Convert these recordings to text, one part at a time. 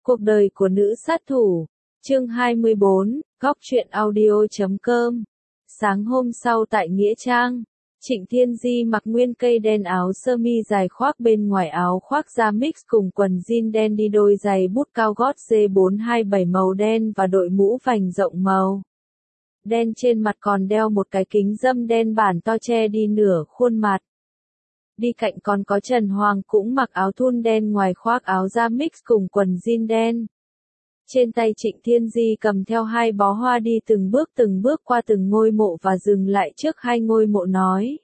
Cuộc đời của nữ sát thủ. Chương 24, Góc truyện audio.com. Sáng hôm sau tại Nghĩa Trang, Trịnh Thiên Di mặc nguyên cây đen, áo sơ mi dài khoác bên ngoài áo khoác da mix cùng quần jean đen, đi đôi giày bút cao gót C427 màu đen và đội mũ vành rộng màu đen, trên mặt còn đeo một cái kính râm đen bản to che đi nửa khuôn mặt. Đi cạnh còn có Trần Hoàng, cũng mặc áo thun đen ngoài khoác áo da mix cùng quần jean đen. Trên tay Trịnh Thiên Di cầm theo hai bó hoa, đi từng bước qua từng ngôi mộ và dừng lại trước hai ngôi mộ nói: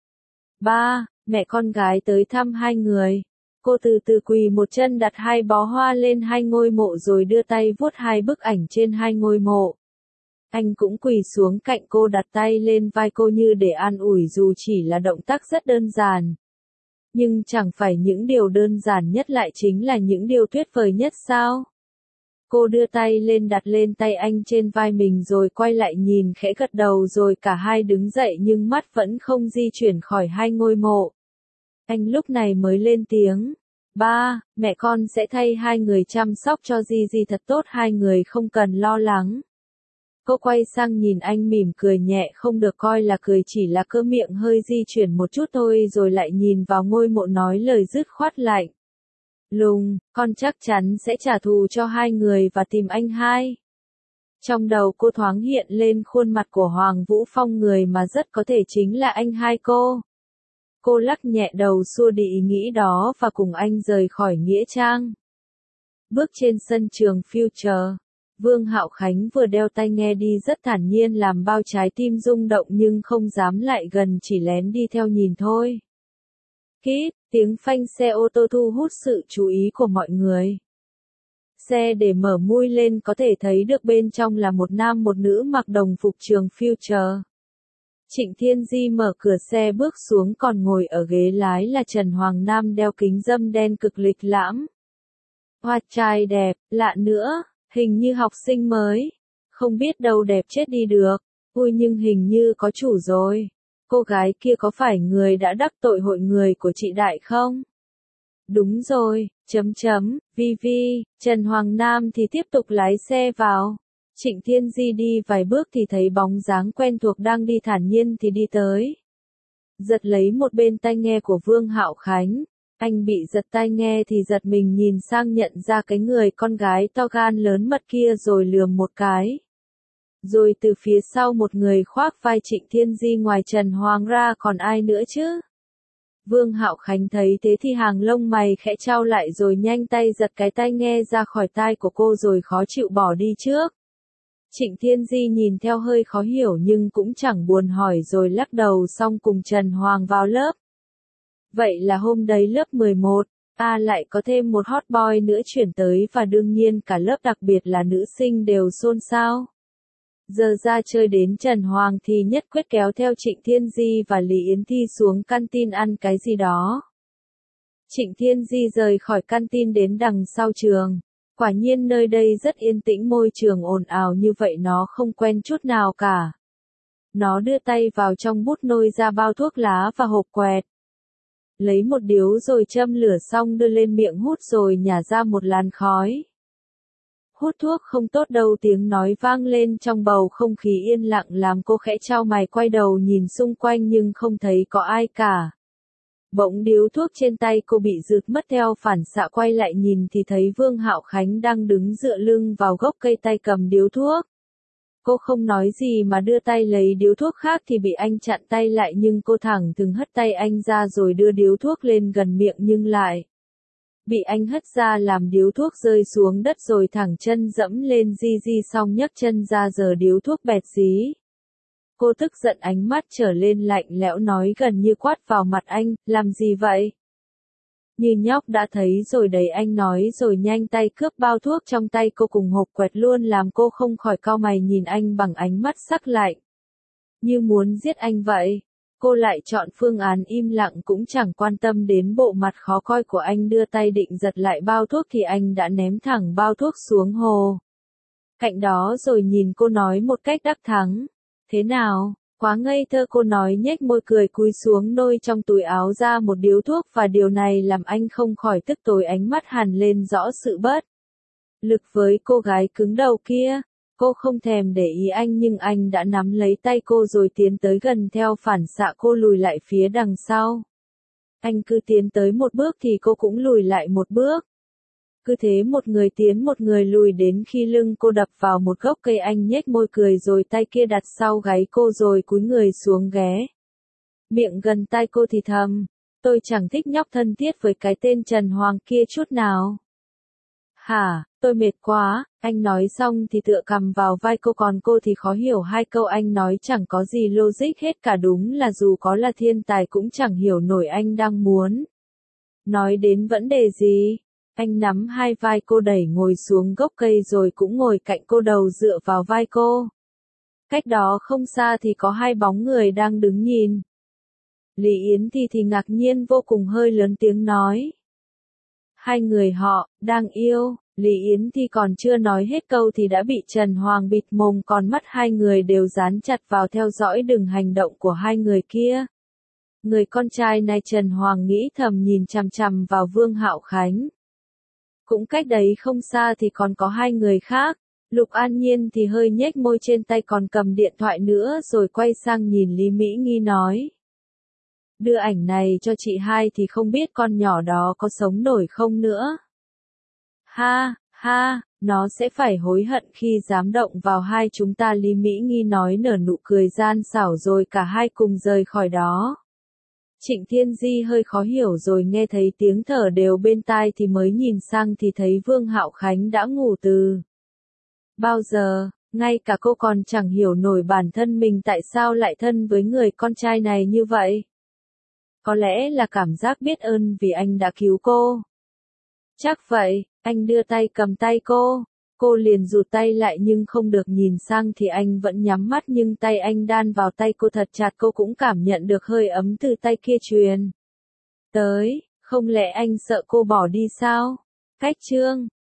Ba, mẹ con gái tới thăm hai người. Cô từ từ quỳ một chân, đặt hai bó hoa lên hai ngôi mộ rồi đưa tay vuốt hai bức ảnh trên hai ngôi mộ. Anh cũng quỳ xuống cạnh cô, đặt tay lên vai cô như để an ủi, dù chỉ là động tác rất đơn giản. Nhưng chẳng phải những điều đơn giản nhất lại chính là những điều tuyệt vời nhất sao? Cô đưa tay lên, đặt lên tay anh trên vai mình rồi quay lại nhìn, khẽ gật đầu rồi cả hai đứng dậy, nhưng mắt vẫn không di chuyển khỏi hai ngôi mộ. Anh lúc này mới lên tiếng: Ba, mẹ con sẽ thay hai người chăm sóc cho Di thật tốt, hai người không cần lo lắng. Cô quay sang nhìn anh mỉm cười nhẹ, không được coi là cười, chỉ là cơ miệng hơi di chuyển một chút thôi, rồi lại nhìn vào ngôi mộ nói lời dứt khoát lạnh lùng: Con chắc chắn sẽ trả thù cho hai người và tìm anh hai. Trong đầu cô thoáng hiện lên khuôn mặt của Hoàng Vũ Phong, người mà rất có thể chính là anh hai cô. Cô lắc nhẹ đầu xua đi ý nghĩ đó và cùng anh rời khỏi Nghĩa Trang. Bước trên sân trường Future, Vương Hạo Khánh vừa đeo tai nghe đi rất thản nhiên, làm bao trái tim rung động nhưng không dám lại gần, chỉ lén đi theo nhìn thôi. Kít, tiếng phanh xe ô tô thu hút sự chú ý của mọi người. Xe để mở mui lên, có thể thấy được bên trong là một nam một nữ mặc đồng phục trường Future. Trịnh Thiên Di mở cửa xe bước xuống, còn ngồi ở ghế lái là Trần Hoàng Nam đeo kính râm đen cực lịch lãm. Hoa trai đẹp, lạ nữa, hình như học sinh mới. Không biết đâu, đẹp chết đi được. Ui, nhưng hình như có chủ rồi. Cô gái kia có phải người đã đắc tội hội người của chị Đại không? Đúng rồi, Vi. Trần Hoàng Nam thì tiếp tục lái xe vào. Trịnh Thiên Di đi vài bước thì thấy bóng dáng quen thuộc đang đi thản nhiên thì đi tới. Giật lấy một bên tai nghe của Vương Hạo Khánh. Anh bị giật tai nghe thì giật mình nhìn sang, nhận ra cái người con gái to gan lớn mật kia rồi lườm một cái. Rồi từ phía sau một người khoác vai Trịnh Thiên Di ngoài Trần Hoàng ra còn ai nữa chứ? Vương Hạo Khánh thấy thế thì hàng lông mày khẽ chau lại rồi nhanh tay giật cái tai nghe ra khỏi tai của cô rồi khó chịu bỏ đi trước. Trịnh Thiên Di nhìn theo hơi khó hiểu nhưng cũng chẳng buồn hỏi rồi lắc đầu, xong cùng Trần Hoàng vào lớp. Vậy là hôm đấy lớp 11, lại có thêm một hot boy nữa chuyển tới và đương nhiên cả lớp, đặc biệt là nữ sinh đều xôn xao. Giờ ra chơi đến Trần Hoàng thì nhất quyết kéo theo Trịnh Thiên Di và Lý Yến Thi xuống canteen ăn cái gì đó. Trịnh Thiên Di rời khỏi canteen đến đằng sau trường. Quả nhiên nơi đây rất yên tĩnh, môi trường ồn ào như vậy nó không quen chút nào cả. Nó đưa tay vào trong bút nôi ra bao thuốc lá và hộp quẹt. Lấy một điếu rồi châm lửa, xong đưa lên miệng hút rồi nhả ra một làn khói. Hút thuốc không tốt đâu, tiếng nói vang lên trong bầu không khí yên lặng làm cô khẽ chau mày, quay đầu nhìn xung quanh nhưng không thấy có ai cả. Bỗng điếu thuốc trên tay cô bị rượt mất, theo phản xạ quay lại nhìn thì thấy Vương Hạo Khánh đang đứng dựa lưng vào gốc cây, tay cầm điếu thuốc. Cô không nói gì mà đưa tay lấy điếu thuốc khác thì bị anh chặn tay lại, nhưng cô thẳng thừng hất tay anh ra rồi đưa điếu thuốc lên gần miệng nhưng lại bị anh hất ra làm điếu thuốc rơi xuống đất, rồi thẳng chân dẫm lên xong nhấc chân ra giờ điếu thuốc bẹt xí. Cô tức giận, ánh mắt trở lên lạnh lẽo, nói gần như quát vào mặt anh: Làm gì vậy? Như nhóc đã thấy rồi đấy, anh nói rồi nhanh tay cướp bao thuốc trong tay cô cùng hộp quẹt luôn, làm cô không khỏi cau mày nhìn anh bằng ánh mắt sắc lạnh, như muốn giết anh vậy. Cô lại chọn phương án im lặng, cũng chẳng quan tâm đến bộ mặt khó coi của anh, đưa tay định giật lại bao thuốc thì anh đã ném thẳng bao thuốc xuống hồ cạnh đó rồi nhìn cô nói một cách đắc thắng: Thế nào, quá ngây thơ? Cô nói nhếch môi cười, cúi xuống nôi trong túi áo ra một điếu thuốc, và điều này làm anh không khỏi tức tối, ánh mắt hằn lên rõ sự bất lực với cô gái cứng đầu kia. Cô không thèm để ý anh nhưng anh đã nắm lấy tay cô rồi tiến tới gần theo phản xạ cô lùi lại phía đằng sau. Anh cứ tiến tới một bước thì cô cũng lùi lại một bước. Cứ thế một người tiến một người lùi đến khi lưng cô đập vào một gốc cây anh nhếch môi cười rồi tay kia đặt sau gáy cô rồi cúi người xuống ghé. Miệng gần tai cô thì thầm, tôi chẳng thích nhóc thân thiết với cái tên Trần Hoàng kia chút nào. Hả, tôi mệt quá, anh nói xong thì tựa cằm vào vai cô còn cô thì khó hiểu hai câu anh nói chẳng có gì logic hết cả đúng là dù có là thiên tài cũng chẳng hiểu nổi anh đang muốn. Nói đến vấn đề gì? Anh nắm hai vai cô đẩy ngồi xuống gốc cây rồi cũng ngồi cạnh cô đầu dựa vào vai cô. Cách đó không xa thì có hai bóng người đang đứng nhìn. Lý Yến thì ngạc nhiên vô cùng hơi lớn tiếng nói. Hai người họ, đang yêu, Lý Yến thì còn chưa nói hết câu thì đã bị Trần Hoàng bịt mồm còn mắt hai người đều dán chặt vào theo dõi từng hành động của hai người kia. Người con trai này Trần Hoàng nghĩ thầm nhìn chằm chằm vào Vương Hạo Khánh. Cũng cách đấy không xa thì còn có hai người khác, Lục An Nhiên thì hơi nhếch môi trên tay còn cầm điện thoại nữa rồi quay sang nhìn Lý Mỹ Nghi nói. Đưa ảnh này cho chị hai thì không biết con nhỏ đó có sống nổi không nữa. Ha, ha, nó sẽ phải hối hận khi dám động vào hai chúng ta Lý Mỹ Nghi nói nở nụ cười gian xảo rồi cả hai cùng rời khỏi đó. Trịnh Thiên Di hơi khó hiểu rồi nghe thấy tiếng thở đều bên tai thì mới nhìn sang thì thấy Vương Hạo Khánh đã ngủ từ bao giờ, ngay cả cô còn chẳng hiểu nổi bản thân mình tại sao lại thân với người con trai này như vậy. Có lẽ là cảm giác biết ơn vì anh đã cứu cô. Chắc vậy, anh đưa tay cầm tay cô liền rụt tay lại nhưng không được nhìn sang thì anh vẫn nhắm mắt nhưng tay anh đan vào tay cô thật chặt cô cũng cảm nhận được hơi ấm từ tay kia truyền tới, không lẽ anh sợ cô bỏ đi sao? Cách chương